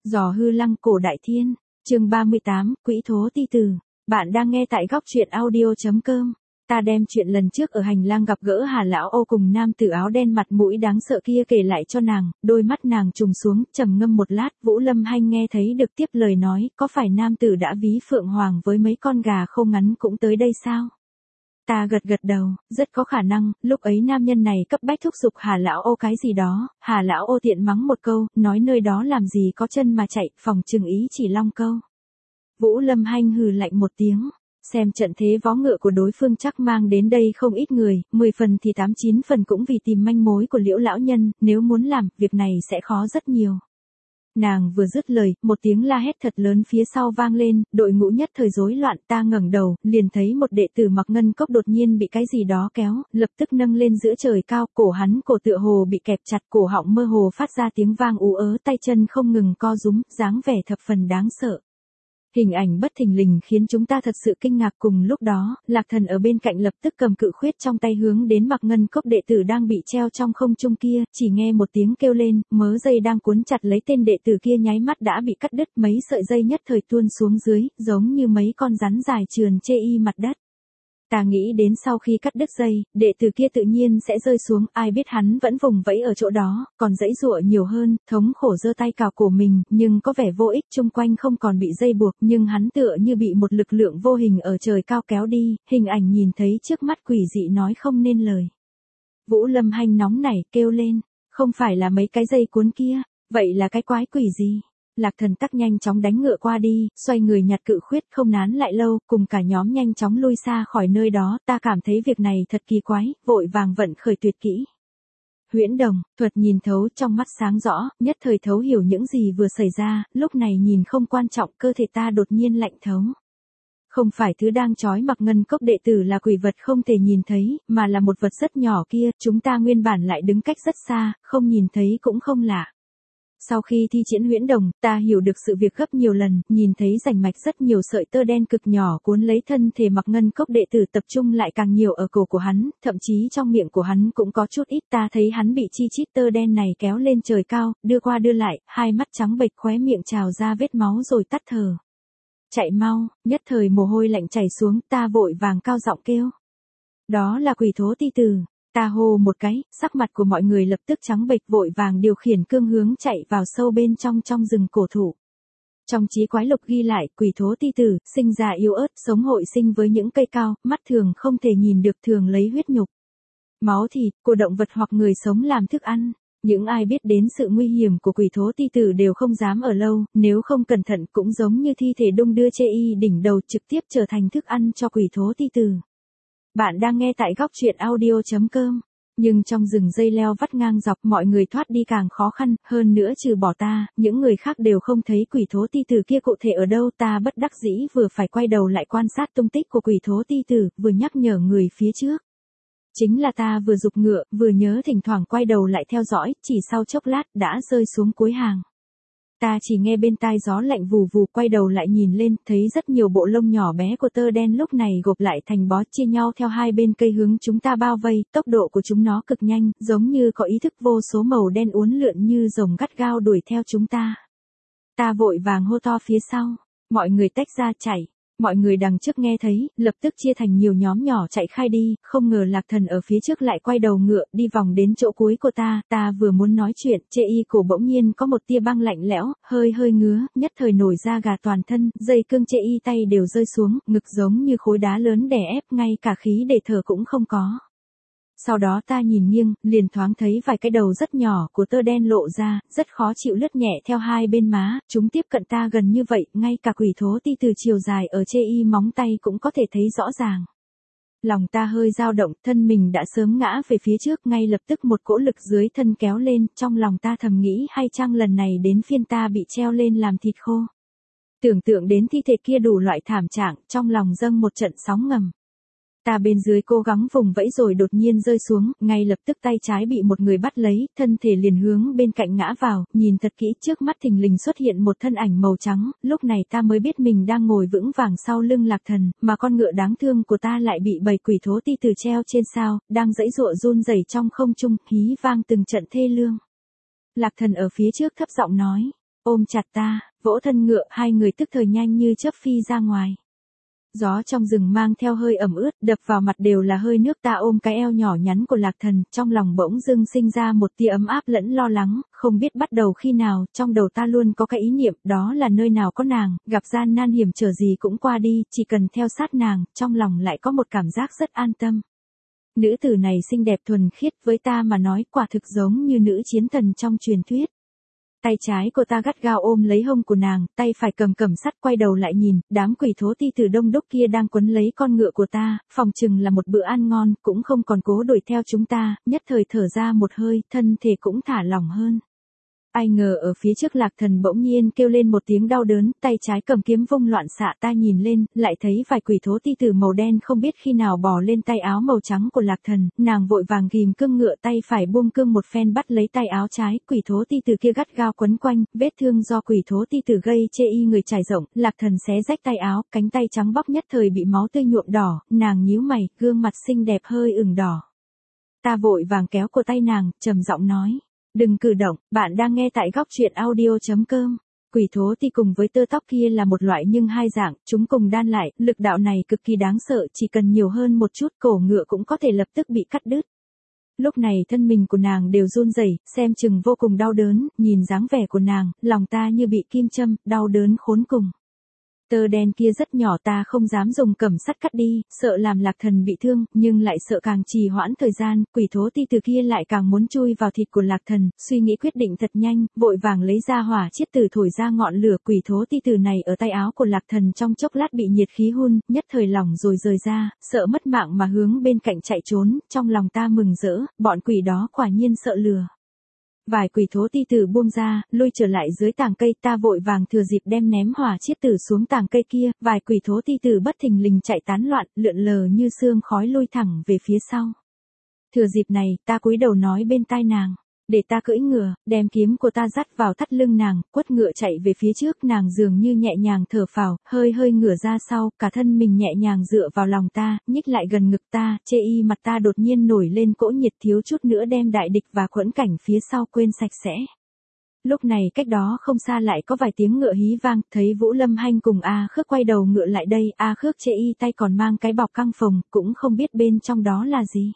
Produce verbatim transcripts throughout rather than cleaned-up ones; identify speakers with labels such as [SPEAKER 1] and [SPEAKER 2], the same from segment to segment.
[SPEAKER 1] Giò hư lăng cổ đại thiên, chương ba mươi tám, Quỹ thố ti tử. Bạn đang nghe tại góc truyện audio chấm com. Ta đem chuyện lần trước ở hành lang gặp gỡ Hà lão Âu cùng nam tử áo đen mặt mũi đáng sợ kia kể lại cho nàng, đôi mắt nàng trùng xuống, trầm ngâm một lát, Vũ Lâm Hanh nghe thấy được tiếp lời nói, có phải nam tử đã ví Phượng Hoàng với mấy con gà không ngắn cũng tới đây sao? Ta gật gật đầu, rất có khả năng, lúc ấy nam nhân này cấp bách thúc giục Hà lão Âu cái gì đó, Hà lão Âu tiện mắng một câu, nói nơi đó làm gì có chân mà chạy, phòng chừng ý chỉ long câu. Vũ Lâm Hanh hừ lạnh một tiếng, xem trận thế vó ngựa của đối phương chắc mang đến đây không ít người, mười phần thì tám chín phần cũng vì tìm manh mối của Liễu lão nhân, nếu muốn làm, việc này sẽ khó rất nhiều. Nàng vừa dứt lời, một tiếng la hét thật lớn phía sau vang lên, đội ngũ nhất thời rối loạn, ta ngẩng đầu, liền thấy một đệ tử mặc ngân cốc đột nhiên bị cái gì đó kéo, lập tức nâng lên giữa trời cao, cổ hắn cổ tựa hồ bị kẹp chặt, cổ họng mơ hồ phát ra tiếng vang ú ớ, tay chân không ngừng co rúm, dáng vẻ thập phần đáng sợ. Hình ảnh bất thình lình khiến chúng ta thật sự kinh ngạc. Cùng lúc đó, Lạc Thần ở bên cạnh lập tức cầm cự khuyết trong tay hướng đến mặc ngân cốc đệ tử đang bị treo trong không trung kia, chỉ nghe một tiếng kêu lên, mớ dây đang cuốn chặt lấy tên đệ tử kia nháy mắt đã bị cắt đứt, mấy sợi dây nhất thời tuôn xuống dưới, giống như mấy con rắn dài trườn chê y mặt đất. Ta nghĩ đến sau khi cắt đứt dây, đệ tử kia tự nhiên sẽ rơi xuống, ai biết hắn vẫn vùng vẫy ở chỗ đó, còn giãy giụa nhiều hơn, thống khổ giơ tay cào cổ mình, nhưng có vẻ vô ích, chung quanh không còn bị dây buộc, nhưng hắn tựa như bị một lực lượng vô hình ở trời cao kéo đi, hình ảnh nhìn thấy trước mắt quỷ dị nói không nên lời. Vũ Lâm Hanh nóng nảy kêu lên, không phải là mấy cái dây cuốn kia, vậy là cái quái quỷ gì? Lạc Thần tắc nhanh chóng đánh ngựa qua đi, xoay người nhặt cự khuyết không nán lại lâu, cùng cả nhóm nhanh chóng lui xa khỏi nơi đó, ta cảm thấy việc này thật kỳ quái, vội vàng vận khởi tuyệt kỹ. Huyễn Đồng, thuật nhìn thấu trong mắt sáng rõ, nhất thời thấu hiểu những gì vừa xảy ra, lúc này nhìn không quan trọng, cơ thể ta đột nhiên lạnh thấu. Không phải thứ đang trói mặc ngân cốc đệ tử là quỷ vật không thể nhìn thấy, mà là một vật rất nhỏ kia, chúng ta nguyên bản lại đứng cách rất xa, không nhìn thấy cũng không lạ. Sau khi thi triển huyễn đồng, ta hiểu được sự việc gấp nhiều lần, nhìn thấy rành mạch rất nhiều sợi tơ đen cực nhỏ cuốn lấy thân thể mặc ngân cốc đệ tử, tập trung lại càng nhiều ở cổ của hắn, thậm chí trong miệng của hắn cũng có chút ít, ta thấy hắn bị chi chít tơ đen này kéo lên trời cao, đưa qua đưa lại, hai mắt trắng bệch, khóe miệng trào ra vết máu rồi tắt thở. Chạy mau, nhất thời mồ hôi lạnh chảy xuống, ta vội vàng cao giọng kêu. Đó là quỷ thố ti tử. Ta hô một cái, sắc mặt của mọi người lập tức trắng bệch, vội vàng điều khiển cương hướng chạy vào sâu bên trong trong rừng cổ thụ. Trong chí quái lục ghi lại, quỷ thố ti tử, sinh ra yếu ớt, sống hội sinh với những cây cao, mắt thường không thể nhìn được, thường lấy huyết nhục, máu thịt của động vật hoặc người sống làm thức ăn. Những ai biết đến sự nguy hiểm của quỷ thố ti tử đều không dám ở lâu, nếu không cẩn thận cũng giống như thi thể đung đưa chê y đỉnh đầu, trực tiếp trở thành thức ăn cho quỷ thố ti tử. Bạn đang nghe tại góc truyện audio chấm com. Nhưng trong rừng dây leo vắt ngang dọc, mọi người thoát đi càng khó khăn, hơn nữa trừ bỏ ta, những người khác đều không thấy quỷ thố ti tử kia cụ thể ở đâu. Ta bất đắc dĩ vừa phải quay đầu lại quan sát tung tích của quỷ thố ti tử, vừa nhắc nhở người phía trước. Chính là ta vừa giục ngựa, vừa nhớ thỉnh thoảng quay đầu lại theo dõi, chỉ sau chốc lát đã rơi xuống cuối hàng. Ta chỉ nghe bên tai gió lạnh vù vù, quay đầu lại nhìn lên, thấy rất nhiều bộ lông nhỏ bé của tơ đen lúc này gộp lại thành bó, chia nhau theo hai bên cây hướng chúng ta bao vây, tốc độ của chúng nó cực nhanh, giống như có ý thức, vô số màu đen uốn lượn như rồng gắt gao đuổi theo chúng ta. Ta vội vàng hô to phía sau, mọi người tách ra chạy. Mọi người đằng trước nghe thấy, lập tức chia thành nhiều nhóm nhỏ chạy khai đi, không ngờ Lạc Thần ở phía trước lại quay đầu ngựa, đi vòng đến chỗ cuối của ta, ta vừa muốn nói chuyện, chê y cổ bỗng nhiên có một tia băng lạnh lẽo, hơi hơi ngứa, nhất thời nổi da gà toàn thân, dây cương chê y tay đều rơi xuống, ngực giống như khối đá lớn đè ép, ngay cả khí để thở cũng không có. Sau đó ta nhìn nghiêng, liền thoáng thấy vài cái đầu rất nhỏ của tơ đen lộ ra, rất khó chịu lướt nhẹ theo hai bên má, chúng tiếp cận ta gần như vậy, ngay cả quỷ thố ti từ chiều dài ở chê y móng tay cũng có thể thấy rõ ràng. Lòng ta hơi dao động, thân mình đã sớm ngã về phía trước, ngay lập tức một cỗ lực dưới thân kéo lên, trong lòng ta thầm nghĩ hay chăng lần này đến phiên ta bị treo lên làm thịt khô. Tưởng tượng đến thi thể kia đủ loại thảm trạng, trong lòng dâng một trận sóng ngầm. Ta bên dưới cố gắng vùng vẫy rồi đột nhiên rơi xuống, ngay lập tức tay trái bị một người bắt lấy, thân thể liền hướng bên cạnh ngã vào, nhìn thật kỹ trước mắt thình lình xuất hiện một thân ảnh màu trắng, lúc này ta mới biết mình đang ngồi vững vàng sau lưng Lạc Thần, mà con ngựa đáng thương của ta lại bị bầy quỷ thố ti từ treo trên sao, đang giãy giụa run rẩy trong không trung, hí vang từng trận thê lương. Lạc Thần ở phía trước thấp giọng nói, ôm chặt ta, vỗ thân ngựa, hai người tức thời nhanh như chớp phi ra ngoài. Gió trong rừng mang theo hơi ẩm ướt, đập vào mặt đều là hơi nước. Ta ôm cái eo nhỏ nhắn của Lạc Thần, trong lòng bỗng dưng sinh ra một tia ấm áp lẫn lo lắng, không biết bắt đầu khi nào, trong đầu ta luôn có cái ý niệm, đó là nơi nào có nàng, gặp gian nan hiểm trở gì cũng qua đi, chỉ cần theo sát nàng, trong lòng lại có một cảm giác rất an tâm. Nữ tử này xinh đẹp thuần khiết, với ta mà nói quả thực giống như nữ chiến thần trong truyền thuyết. Tay trái của ta gắt gao ôm lấy hông của nàng, tay phải cầm cầm sắt, quay đầu lại nhìn, đám quỷ thố ti từ đông đúc kia đang quấn lấy con ngựa của ta, phòng chừng là một bữa ăn ngon, cũng không còn cố đuổi theo chúng ta, nhất thời thở ra một hơi, thân thể cũng thả lỏng hơn. Ai ngờ ở phía trước Lạc Thần bỗng nhiên kêu lên một tiếng đau đớn, tay trái cầm kiếm vung loạn xạ. Ta nhìn lên, lại thấy vài quỷ thố ti tử màu đen không biết khi nào bò lên tay áo màu trắng của Lạc Thần, nàng vội vàng ghim cương ngựa, tay phải buông cương một phen bắt lấy tay áo trái, quỷ thố ti tử kia gắt gao quấn quanh, vết thương do quỷ thố ti tử gây chê y người trải rộng, Lạc Thần xé rách tay áo, cánh tay trắng bóc nhất thời bị máu tươi nhuộm đỏ, nàng nhíu mày, gương mặt xinh đẹp hơi ửng đỏ. Ta vội vàng kéo cổ tay nàng, trầm giọng nói. Đừng cử động, bạn đang nghe tại góc truyện audio.com. Quỷ thố ti cùng với tơ tóc kia là một loại nhưng hai dạng, chúng cùng đan lại, lực đạo này cực kỳ đáng sợ, chỉ cần nhiều hơn một chút cổ ngựa cũng có thể lập tức bị cắt đứt. Lúc này thân mình của nàng đều run rẩy, xem chừng vô cùng đau đớn, nhìn dáng vẻ của nàng, lòng ta như bị kim châm, đau đớn khốn cùng. Tơ đen kia rất nhỏ, ta không dám dùng cẩm sắt cắt đi, sợ làm Lạc Thần bị thương, nhưng lại sợ càng trì hoãn thời gian, quỷ thố ti từ kia lại càng muốn chui vào thịt của Lạc Thần, suy nghĩ quyết định thật nhanh, vội vàng lấy ra hỏa chiết tử thổi ra ngọn lửa. Quỷ thố ti từ này ở tay áo của Lạc Thần trong chốc lát bị nhiệt khí hun, nhất thời lỏng rồi rời ra, sợ mất mạng mà hướng bên cạnh chạy trốn, trong lòng ta mừng rỡ, bọn quỷ đó quả nhiên sợ lừa. Vài quỷ thố ti tử buông ra, lui trở lại dưới tàng cây, ta vội vàng thừa dịp đem ném hỏa chiết tử xuống tàng cây kia, vài quỷ thố ti tử bất thình lình chạy tán loạn, lượn lờ như sương khói lui thẳng về phía sau. Thừa dịp này, ta cúi đầu nói bên tai nàng, để ta cưỡi ngựa, đem kiếm của ta dắt vào thắt lưng nàng, quất ngựa chạy về phía trước, nàng dường như nhẹ nhàng thở phào, hơi hơi ngửa ra sau, cả thân mình nhẹ nhàng dựa vào lòng ta, nhích lại gần ngực ta, chê y mặt ta đột nhiên nổi lên cỗ nhiệt, thiếu chút nữa đem đại địch và quẫn cảnh phía sau quên sạch sẽ. Lúc này cách đó không xa lại có vài tiếng ngựa hí vang, thấy Vũ Lâm Hanh cùng A Khước quay đầu ngựa lại đây, A Khước chê y tay còn mang cái bọc căng phồng, cũng không biết bên trong đó là gì.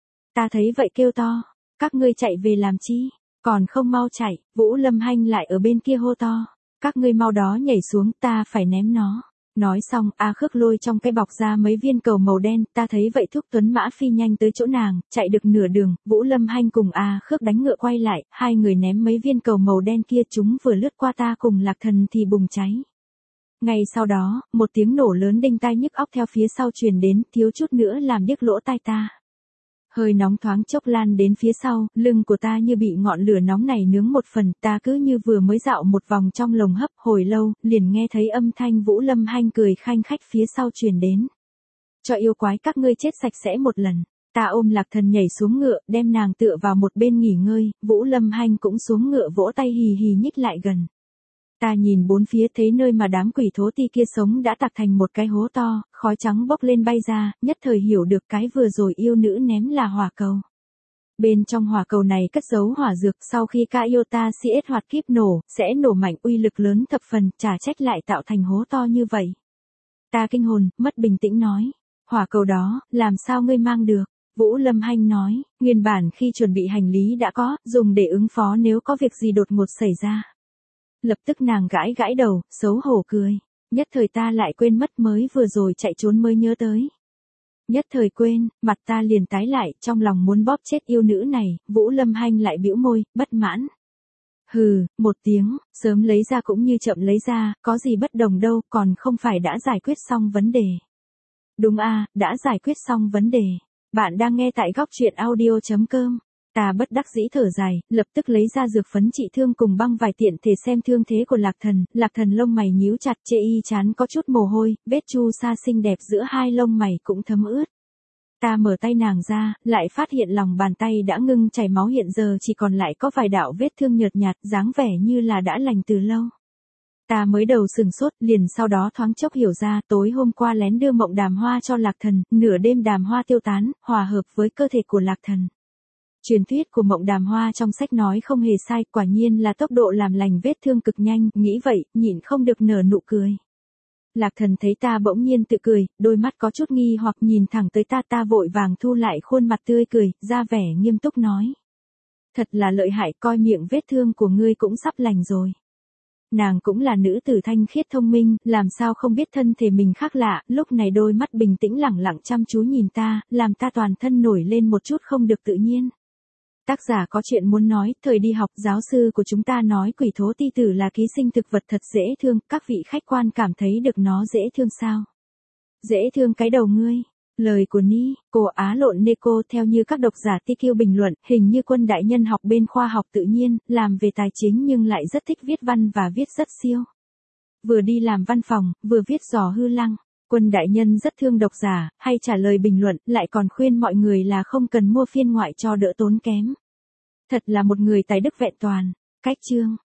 [SPEAKER 1] Ta thấy vậy kêu to. Các ngươi chạy về làm chi? Còn không mau chạy, Vũ Lâm Hanh lại ở bên kia hô to. Các ngươi mau đó nhảy xuống, ta phải ném nó. Nói xong, A Khước lôi trong cái bọc ra mấy viên cầu màu đen, ta thấy vậy thúc tuấn mã phi nhanh tới chỗ nàng, chạy được nửa đường, Vũ Lâm Hanh cùng A Khước đánh ngựa quay lại, hai người ném mấy viên cầu màu đen kia, chúng vừa lướt qua ta cùng Lạc Thần thì bùng cháy. Ngay sau đó, một tiếng nổ lớn đinh tai nhức óc theo phía sau truyền đến, thiếu chút nữa làm điếc lỗ tai ta. Hơi nóng thoáng chốc lan đến phía sau, lưng của ta như bị ngọn lửa nóng này nướng một phần, ta cứ như vừa mới dạo một vòng trong lồng hấp, hồi lâu, liền nghe thấy âm thanh Vũ Lâm Hanh cười khanh khách phía sau truyền đến. Cho yêu quái các ngươi chết sạch sẽ một lần. Ta ôm Lạc Thần nhảy xuống ngựa, đem nàng tựa vào một bên nghỉ ngơi, Vũ Lâm Hanh cũng xuống ngựa vỗ tay hì hì nhích lại gần. Ta nhìn bốn phía thấy nơi mà đám quỷ thố ti kia sống đã tạc thành một cái hố to, khói trắng bốc lên bay ra, nhất thời hiểu được cái vừa rồi yêu nữ ném là hỏa cầu. Bên trong hỏa cầu này cất giấu hỏa dược, sau khi ca yêu ta si ết hoạt kíp nổ, sẽ nổ mạnh uy lực lớn thập phần, chả trách lại tạo thành hố to như vậy. Ta kinh hồn, mất bình tĩnh nói, hỏa cầu đó, làm sao ngươi mang được? Vũ Lâm Hanh nói, nguyên bản khi chuẩn bị hành lý đã có, dùng để ứng phó nếu có việc gì đột ngột xảy ra. Lập tức nàng gãi gãi đầu, xấu hổ cười. Nhất thời ta lại quên mất mới vừa rồi chạy trốn mới nhớ tới. Nhất thời quên, mặt ta liền tái lại, trong lòng muốn bóp chết yêu nữ này, Vũ Lâm Hanh lại bĩu môi, bất mãn. Hừ, một tiếng, sớm lấy ra cũng như chậm lấy ra, có gì bất đồng đâu, còn không phải đã giải quyết xong vấn đề. Đúng a, đã giải quyết xong vấn đề. Bạn đang nghe tại góc truyện audio.com. Ta bất đắc dĩ thở dài, lập tức lấy ra dược phấn trị thương cùng băng vải tiện thể xem thương thế của Lạc Thần, Lạc Thần lông mày nhíu chặt, chê y chán có chút mồ hôi, vết chu sa xinh đẹp giữa hai lông mày cũng thấm ướt. Ta mở tay nàng ra, lại phát hiện lòng bàn tay đã ngưng chảy máu, hiện giờ chỉ còn lại có vài đạo vết thương nhợt nhạt, dáng vẻ như là đã lành từ lâu. Ta mới đầu sừng sốt, liền sau đó thoáng chốc hiểu ra, tối hôm qua lén đưa mộng đàm hoa cho Lạc Thần, nửa đêm đàm hoa tiêu tán, hòa hợp với cơ thể của Lạc Thần. Truyền thuyết của Mộng Đàm Hoa trong sách nói không hề sai, quả nhiên là tốc độ làm lành vết thương cực nhanh, nghĩ vậy, nhịn không được nở nụ cười. Lạc Thần thấy ta bỗng nhiên tự cười, đôi mắt có chút nghi hoặc nhìn thẳng tới ta, ta vội vàng thu lại khuôn mặt tươi cười, ra vẻ nghiêm túc nói. Thật là lợi hại, coi miệng vết thương của ngươi cũng sắp lành rồi. Nàng cũng là nữ tử thanh khiết thông minh, làm sao không biết thân thể mình khác lạ, lúc này đôi mắt bình tĩnh lẳng lặng chăm chú nhìn ta, làm ta toàn thân nổi lên một chút không được tự nhiên. Tác giả có chuyện muốn nói, thời đi học giáo sư của chúng ta nói quỷ thố ti tử là ký sinh thực vật thật dễ thương, các vị khách quan cảm thấy được nó dễ thương sao? Dễ thương cái đầu ngươi. Lời của Ni, cô Á lộn Neko theo như các độc giả tê quy bình luận, hình như Quân đại nhân học bên khoa học tự nhiên, làm về tài chính nhưng lại rất thích viết văn và viết rất siêu. Vừa đi làm văn phòng, vừa viết dò hư lăng. Quân đại nhân rất thương độc giả, hay trả lời bình luận, lại còn khuyên mọi người là không cần mua phiên ngoại cho đỡ tốn kém. Thật là một người tài đức vẹn toàn. Cách chương.